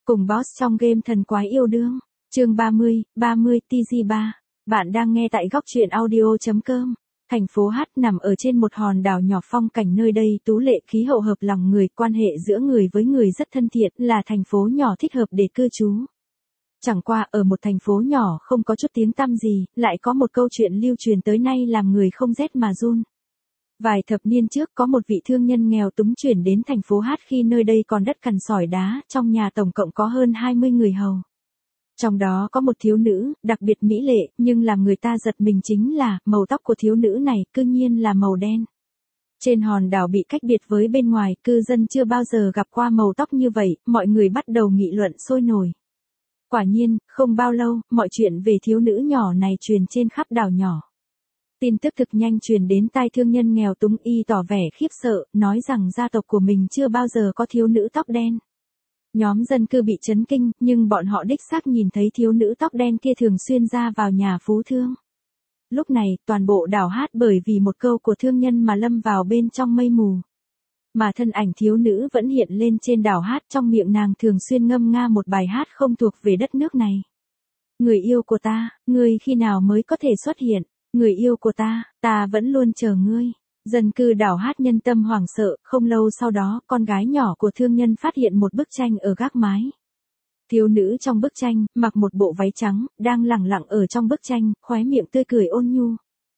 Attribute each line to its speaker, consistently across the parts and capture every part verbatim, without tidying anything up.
Speaker 1: Cùng boss trong game thần quái yêu đương. Chương ba mươi, ba mươi T G ba. Bạn đang nghe tại góc truyện audio chấm com. Thành phố H nằm ở trên một hòn đảo nhỏ, phong cảnh nơi đây tú lệ, khí hậu hợp lòng người, quan hệ giữa người với người rất thân thiện, là thành phố nhỏ thích hợp để cư trú. Chẳng qua ở một thành phố nhỏ không có chút tiếng tăm gì, lại có một câu chuyện lưu truyền tới nay làm người không rét mà run. Vài thập niên trước có một vị thương nhân nghèo túng chuyển đến thành phố H khi nơi đây còn đất cằn sỏi đá, trong nhà tổng cộng có hơn hai mươi người hầu. Trong đó có một thiếu nữ, đặc biệt mỹ lệ, nhưng làm người ta giật mình chính là, màu tóc của thiếu nữ này, cư nhiên là màu đen. Trên hòn đảo bị cách biệt với bên ngoài, cư dân chưa bao giờ gặp qua màu tóc như vậy, mọi người bắt đầu nghị luận sôi nổi. Quả nhiên, không bao lâu, mọi chuyện về thiếu nữ nhỏ này truyền trên khắp đảo nhỏ. Tin tức thực nhanh truyền đến tai thương nhân nghèo túng, y tỏ vẻ khiếp sợ, nói rằng gia tộc của mình chưa bao giờ có thiếu nữ tóc đen. Nhóm dân cư bị chấn kinh, nhưng bọn họ đích xác nhìn thấy thiếu nữ tóc đen kia thường xuyên ra vào nhà phú thương. Lúc này, toàn bộ đảo hát bởi vì một câu của thương nhân mà lâm vào bên trong mây mù. Mà thân ảnh thiếu nữ vẫn hiện lên trên đảo hát, trong miệng nàng thường xuyên ngâm nga một bài hát không thuộc về đất nước này. Người yêu của ta, ngươi khi nào mới có thể xuất hiện? Người yêu của ta, ta vẫn luôn chờ ngươi. Dân cư đảo hát nhân tâm hoảng sợ, không lâu sau đó, con gái nhỏ của thương nhân phát hiện một bức tranh ở gác mái. Thiếu nữ trong bức tranh, mặc một bộ váy trắng, đang lẳng lặng ở trong bức tranh, khóe miệng tươi cười ôn nhu.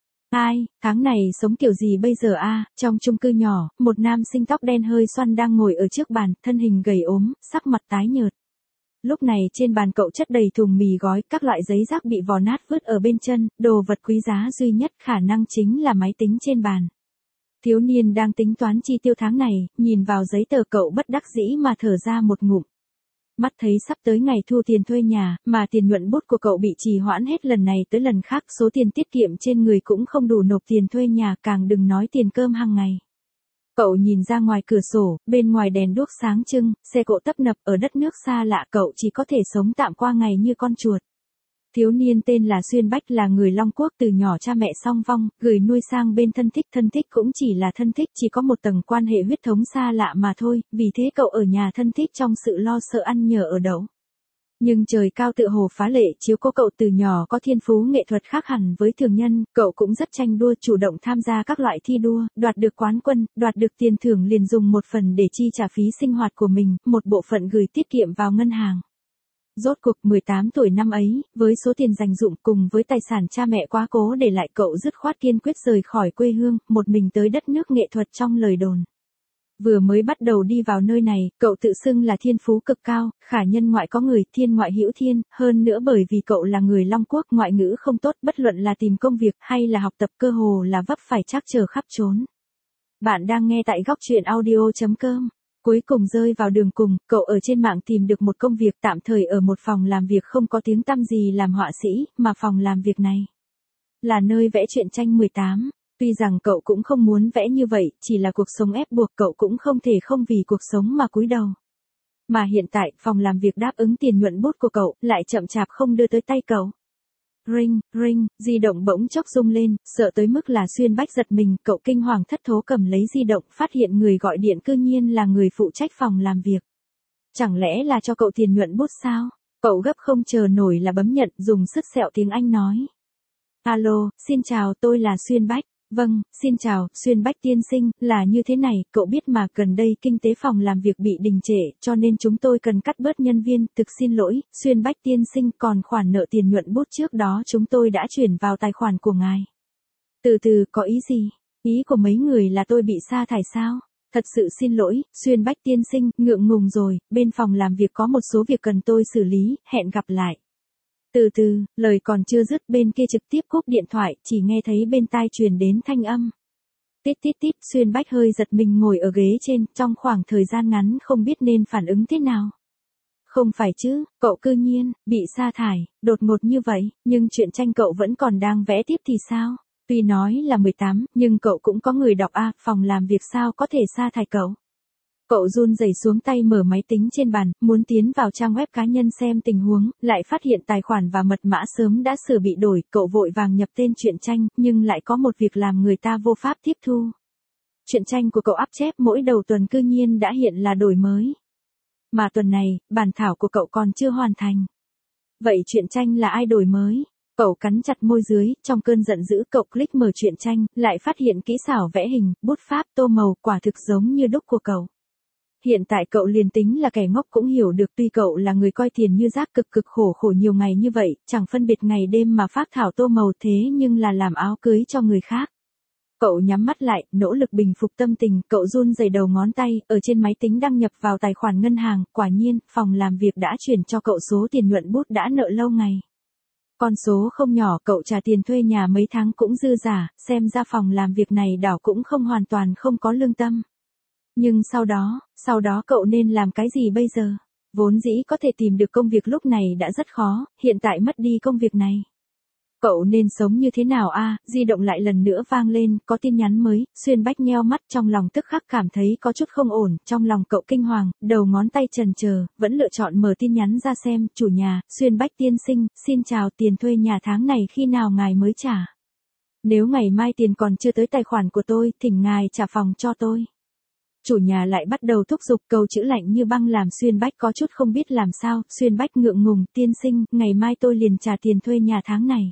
Speaker 1: Ai, tháng này sống kiểu gì bây giờ a? Trong chung cư nhỏ, một nam sinh tóc đen hơi xoăn đang ngồi ở trước bàn, thân hình gầy ốm, sắc mặt tái nhợt. Lúc này trên bàn cậu chất đầy thùng mì gói, các loại giấy rác bị vò nát vứt ở bên chân, đồ vật quý giá duy nhất khả năng chính là máy tính trên bàn. Thiếu niên đang tính toán chi tiêu tháng này, nhìn vào giấy tờ cậu bất đắc dĩ mà thở ra một ngụm. Mắt thấy sắp tới ngày thu tiền thuê nhà, mà tiền nhuận bút của cậu bị trì hoãn hết lần này tới lần khác, số tiền tiết kiệm trên người cũng không đủ nộp tiền thuê nhà, càng đừng nói tiền cơm hàng ngày. Cậu nhìn ra ngoài cửa sổ, bên ngoài đèn đuốc sáng trưng, xe cộ tấp nập, ở đất nước xa lạ cậu chỉ có thể sống tạm qua ngày như con chuột. Thiếu niên tên là Xuyên Bách, là người Long Quốc, từ nhỏ cha mẹ song vong, gửi nuôi sang bên thân thích, thân thích cũng chỉ là thân thích, chỉ có một tầng quan hệ huyết thống xa lạ mà thôi, vì thế cậu ở nhà thân thích trong sự lo sợ ăn nhờ ở đậu. Nhưng trời cao tựa hồ phá lệ chiếu cố cậu, từ nhỏ có thiên phú nghệ thuật khác hẳn với thường nhân, cậu cũng rất tranh đua, chủ động tham gia các loại thi đua, đoạt được quán quân, đoạt được tiền thưởng liền dùng một phần để chi trả phí sinh hoạt của mình, một bộ phận gửi tiết kiệm vào ngân hàng. Rốt cuộc mười tám tuổi năm ấy, với số tiền dành dụm cùng với tài sản cha mẹ quá cố để lại, cậu dứt khoát kiên quyết rời khỏi quê hương, một mình tới đất nước nghệ thuật trong lời đồn. Vừa mới bắt đầu đi vào nơi này, cậu tự xưng là thiên phú cực cao, khả nhân ngoại có người, thiên ngoại hữu thiên, hơn nữa bởi vì cậu là người Long Quốc, ngoại ngữ không tốt, bất luận là tìm công việc hay là học tập cơ hồ là vấp phải trắc trở khắp trốn. Bạn đang nghe tại góc truyện audio chấm com. Cuối cùng rơi vào đường cùng, cậu ở trên mạng tìm được một công việc tạm thời ở một phòng làm việc không có tiếng tăm gì làm họa sĩ, mà phòng làm việc này là nơi vẽ truyện tranh mười tám. Tuy rằng cậu cũng không muốn vẽ như vậy, chỉ là cuộc sống ép buộc, cậu cũng không thể không vì cuộc sống mà cúi đầu. Mà hiện tại, phòng làm việc đáp ứng tiền nhuận bút của cậu, lại chậm chạp không đưa tới tay cậu. Ring, ring, di động bỗng chốc rung lên, sợ tới mức là Xuyên Bách giật mình, cậu kinh hoàng thất thố cầm lấy di động, phát hiện người gọi điện cư nhiên là người phụ trách phòng làm việc. Chẳng lẽ là cho cậu tiền nhuận bút sao? Cậu gấp không chờ nổi là bấm nhận, dùng sức sẹo tiếng Anh nói. Alo, xin chào, tôi là Xuyên Bách. Vâng, xin chào, Xuyên Bách tiên sinh, là như thế này, cậu biết mà, gần đây kinh tế phòng làm việc bị đình trệ, cho nên chúng tôi cần cắt bớt nhân viên, thực xin lỗi, Xuyên Bách tiên sinh, còn khoản nợ tiền nhuận bút trước đó chúng tôi đã chuyển vào tài khoản của ngài. Từ từ, có ý gì? Ý của mấy người là tôi bị sa thải sao? Thật sự xin lỗi, Xuyên Bách tiên sinh, ngượng ngùng rồi, bên phòng làm việc có một số việc cần tôi xử lý, hẹn gặp lại. Từ từ, lời còn chưa dứt, bên kia trực tiếp cúp điện thoại, chỉ nghe thấy bên tai truyền đến thanh âm. Tít tít tít, Xuyên Bách hơi giật mình ngồi ở ghế trên, trong khoảng thời gian ngắn không biết nên phản ứng thế nào. Không phải chứ, cậu cư nhiên, bị sa thải, đột ngột như vậy, nhưng chuyện tranh cậu vẫn còn đang vẽ tiếp thì sao? Tuy nói là mười tám, nhưng cậu cũng có người đọc a, phòng làm việc sao có thể sa thải cậu? Cậu run rẩy xuống tay mở máy tính trên bàn, muốn tiến vào trang web cá nhân xem tình huống, lại phát hiện tài khoản và mật mã sớm đã sửa bị đổi, cậu vội vàng nhập tên truyện tranh, nhưng lại có một việc làm người ta vô pháp tiếp thu. Truyện tranh của cậu áp chép mỗi đầu tuần cư nhiên đã hiện là đổi mới. Mà tuần này, bản thảo của cậu còn chưa hoàn thành. Vậy truyện tranh là ai đổi mới? Cậu cắn chặt môi dưới, trong cơn giận dữ cậu click mở truyện tranh, lại phát hiện kỹ xảo vẽ hình, bút pháp, tô màu quả thực giống như đúc của cậu. Hiện tại cậu liền tính là kẻ ngốc cũng hiểu được tuy cậu là người coi tiền như rác cực cực khổ khổ nhiều ngày như vậy, chẳng phân biệt ngày đêm mà phác thảo tô màu thế nhưng là làm áo cưới cho người khác. Cậu nhắm mắt lại, nỗ lực bình phục tâm tình, cậu run rẩy đầu ngón tay, ở trên máy tính đăng nhập vào tài khoản ngân hàng, quả nhiên, phòng làm việc đã chuyển cho cậu số tiền nhuận bút đã nợ lâu ngày. Con số không nhỏ, cậu trả tiền thuê nhà mấy tháng cũng dư giả, xem ra phòng làm việc này đảo cũng không hoàn toàn không có lương tâm. Nhưng sau đó, sau đó cậu nên làm cái gì bây giờ? Vốn dĩ có thể tìm được công việc lúc này đã rất khó, hiện tại mất đi công việc này. Cậu nên sống như thế nào a? À, di động lại lần nữa vang lên, có tin nhắn mới, Xuyên Bách nheo mắt trong lòng tức khắc cảm thấy có chút không ổn, trong lòng cậu kinh hoàng, đầu ngón tay chần chờ, vẫn lựa chọn mở tin nhắn ra xem, chủ nhà, Xuyên Bách tiên sinh, xin chào, tiền thuê nhà tháng này khi nào ngài mới trả? Nếu ngày mai tiền còn chưa tới tài khoản của tôi, thỉnh ngài trả phòng cho tôi. Chủ nhà lại bắt đầu thúc giục, câu chữ lạnh như băng làm Xuyên Bách có chút không biết làm sao, Xuyên Bách ngượng ngùng, tiên sinh, ngày mai tôi liền trả tiền thuê nhà tháng này.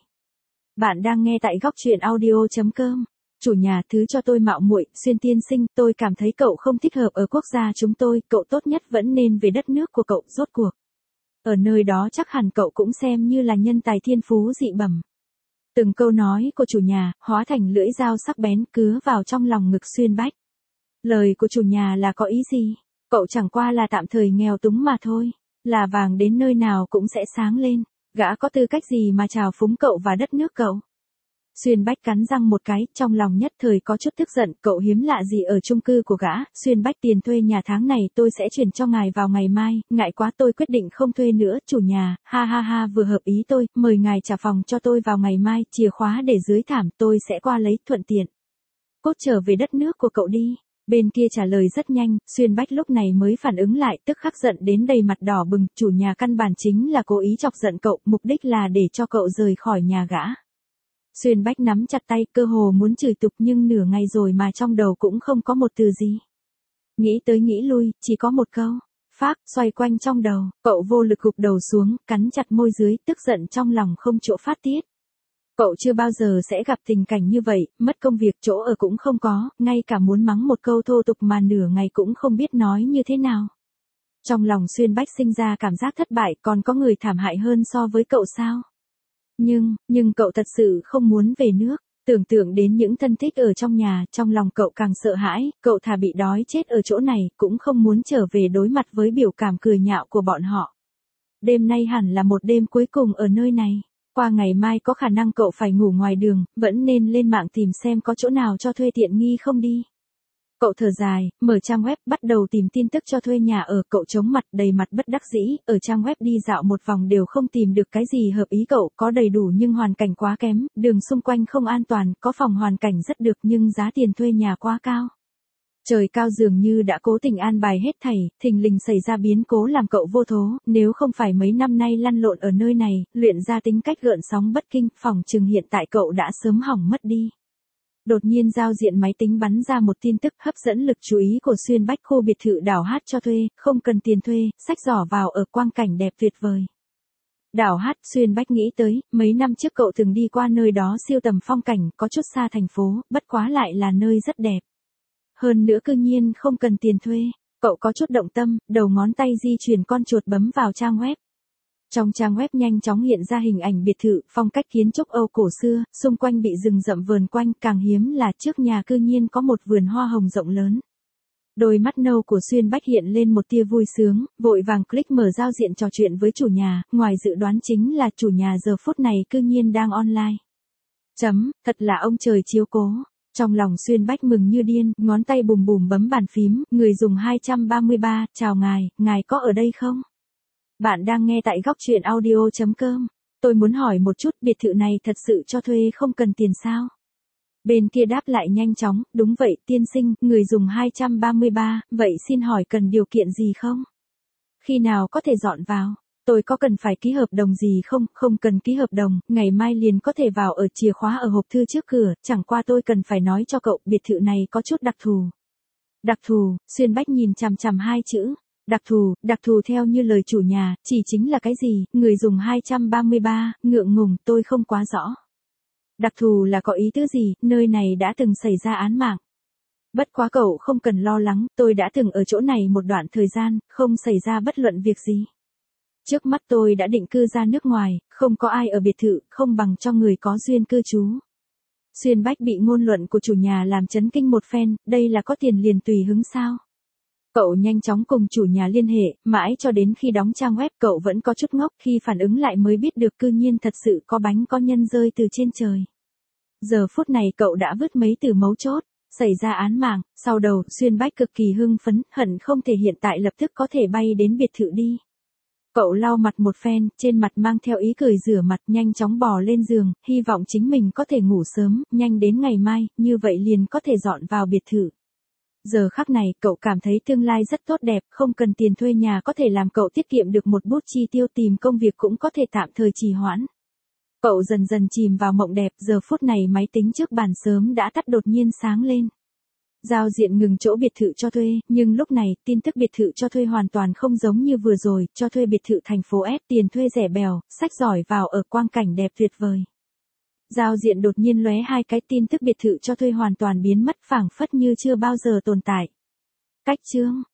Speaker 1: Bạn đang nghe tại góc truyện audio chấm com. Chủ nhà, thứ cho tôi mạo muội, Xuyên tiên sinh, tôi cảm thấy cậu không thích hợp ở quốc gia chúng tôi, cậu tốt nhất vẫn nên về đất nước của cậu, rốt cuộc. Ở nơi đó chắc hẳn cậu cũng xem như là nhân tài thiên phú dị bẩm. Từng câu nói của chủ nhà, hóa thành lưỡi dao sắc bén cứa vào trong lòng ngực Xuyên Bách. Lời của chủ nhà là có ý gì? Cậu chẳng qua là tạm thời nghèo túng mà thôi. Là vàng đến nơi nào cũng sẽ sáng lên. Gã có tư cách gì mà trào phúng cậu và đất nước cậu? Xuyên Bách cắn răng một cái, trong lòng nhất thời có chút tức giận, cậu hiếm lạ gì ở chung cư của gã, Xuyên Bách tiền thuê nhà tháng này tôi sẽ chuyển cho ngài vào ngày mai, ngại quá tôi quyết định không thuê nữa, chủ nhà, ha ha ha vừa hợp ý tôi, mời ngài trả phòng cho tôi vào ngày mai, chìa khóa để dưới thảm, tôi sẽ qua lấy, thuận tiện. Cốt trở về đất nước của cậu đi. Bên kia trả lời rất nhanh, Xuyên Bách lúc này mới phản ứng lại, tức khắc giận đến đầy mặt đỏ bừng, chủ nhà căn bản chính là cố ý chọc giận cậu, mục đích là để cho cậu rời khỏi nhà gã. Xuyên Bách nắm chặt tay, cơ hồ muốn chửi tục nhưng nửa ngày rồi mà trong đầu cũng không có một từ gì. Nghĩ tới nghĩ lui, chỉ có một câu, phác, xoay quanh trong đầu, cậu vô lực gục đầu xuống, cắn chặt môi dưới, tức giận trong lòng không chỗ phát tiết. Cậu chưa bao giờ sẽ gặp tình cảnh như vậy, mất công việc chỗ ở cũng không có, ngay cả muốn mắng một câu thô tục mà nửa ngày cũng không biết nói như thế nào. Trong lòng Xuyên Bách sinh ra cảm giác thất bại, còn có người thảm hại hơn so với cậu sao? Nhưng, nhưng cậu thật sự không muốn về nước, tưởng tượng đến những thân thích ở trong nhà, trong lòng cậu càng sợ hãi, cậu thà bị đói chết ở chỗ này, cũng không muốn trở về đối mặt với biểu cảm cười nhạo của bọn họ. Đêm nay hẳn là một đêm cuối cùng ở nơi này. Qua ngày mai có khả năng cậu phải ngủ ngoài đường, vẫn nên lên mạng tìm xem có chỗ nào cho thuê tiện nghi không đi. Cậu thở dài, mở trang web, bắt đầu tìm tin tức cho thuê nhà ở, cậu chống mặt đầy mặt bất đắc dĩ, ở trang web đi dạo một vòng đều không tìm được cái gì hợp ý cậu, có đầy đủ nhưng hoàn cảnh quá kém, đường xung quanh không an toàn, có phòng hoàn cảnh rất được nhưng giá tiền thuê nhà quá cao. Trời cao dường như đã cố tình an bài hết thảy, thình lình xảy ra biến cố làm cậu vô thố, nếu không phải mấy năm nay lăn lộn ở nơi này, luyện ra tính cách gợn sóng bất kinh, phòng chừng hiện tại cậu đã sớm hỏng mất đi. Đột nhiên giao diện máy tính bắn ra một tin tức hấp dẫn lực chú ý của Xuyên Bách, khu biệt thự đảo hát cho thuê, không cần tiền thuê, xách giỏ vào ở, quang cảnh đẹp tuyệt vời. Đảo hát, Xuyên Bách nghĩ tới, mấy năm trước cậu từng đi qua nơi đó siêu tầm phong cảnh, có chút xa thành phố, bất quá lại là nơi rất đẹp. Hơn nữa cư nhiên không cần tiền thuê, cậu có chút động tâm, đầu ngón tay di chuyển con chuột bấm vào trang web. Trong trang web nhanh chóng hiện ra hình ảnh biệt thự, phong cách kiến trúc Âu cổ xưa, xung quanh bị rừng rậm vờn quanh, càng hiếm là trước nhà cư nhiên có một vườn hoa hồng rộng lớn. Đôi mắt nâu của Xuyên Bách hiện lên một tia vui sướng, vội vàng click mở giao diện trò chuyện với chủ nhà, ngoài dự đoán chính là chủ nhà giờ phút này cư nhiên đang online. Chấm, thật là ông trời chiếu cố. Trong lòng Xuyên Bách mừng như điên, ngón tay bùm bùm bấm bàn phím, người dùng hai trăm ba mươi ba, chào ngài, ngài có ở đây không? Bạn đang nghe tại góc truyện audio chấm com. Tôi muốn hỏi một chút, biệt thự này thật sự cho thuê không cần tiền sao? Bên kia đáp lại nhanh chóng, đúng vậy, tiên sinh, người dùng hai trăm ba mươi ba, vậy xin hỏi cần điều kiện gì không? Khi nào có thể dọn vào? Tôi có cần phải ký hợp đồng gì không? Không cần ký hợp đồng, ngày mai liền có thể vào ở, chìa khóa ở hộp thư trước cửa, chẳng qua tôi cần phải nói cho cậu, biệt thự này có chút đặc thù. Đặc thù, Xuyên Bách nhìn chằm chằm hai chữ. Đặc thù, đặc thù theo như lời chủ nhà, chỉ chính là cái gì, người dùng hai trăm ba mươi ba, ngượng ngùng, tôi không quá rõ. Đặc thù là có ý tứ gì, nơi này đã từng xảy ra án mạng. Bất quá cậu không cần lo lắng, tôi đã từng ở chỗ này một đoạn thời gian, không xảy ra bất luận việc gì. Trước mắt tôi đã định cư ra nước ngoài, không có ai ở biệt thự, không bằng cho người có duyên cư trú. Xuyên Bách bị ngôn luận của chủ nhà làm chấn kinh một phen, đây là có tiền liền tùy hứng sao? Cậu nhanh chóng cùng chủ nhà liên hệ, mãi cho đến khi đóng trang web cậu vẫn có chút ngốc, khi phản ứng lại mới biết được cư nhiên thật sự có bánh có nhân rơi từ trên trời. Giờ phút này cậu đã vứt mấy từ mấu chốt, xảy ra án mạng, sau đầu, Xuyên Bách cực kỳ hưng phấn, hận không thể hiện tại lập tức có thể bay đến biệt thự đi. Cậu lau mặt một phen, trên mặt mang theo ý cười rửa mặt, nhanh chóng bò lên giường, hy vọng chính mình có thể ngủ sớm, nhanh đến ngày mai, như vậy liền có thể dọn vào biệt thự. Giờ khắc này, cậu cảm thấy tương lai rất tốt đẹp, không cần tiền thuê nhà có thể làm cậu tiết kiệm được một bút chi tiêu, tìm công việc cũng có thể tạm thời trì hoãn. Cậu dần dần chìm vào mộng đẹp, giờ phút này máy tính trước bàn sớm đã tắt đột nhiên sáng lên. Giao diện ngừng chỗ biệt thự cho thuê, nhưng lúc này, tin tức biệt thự cho thuê hoàn toàn không giống như vừa rồi, cho thuê biệt thự thành phố S, tiền thuê rẻ bèo, sách giỏi vào ở quang cảnh đẹp tuyệt vời. Giao diện đột nhiên lóe hai cái tin tức biệt thự cho thuê hoàn toàn biến mất phảng phất như chưa bao giờ tồn tại. Cách chương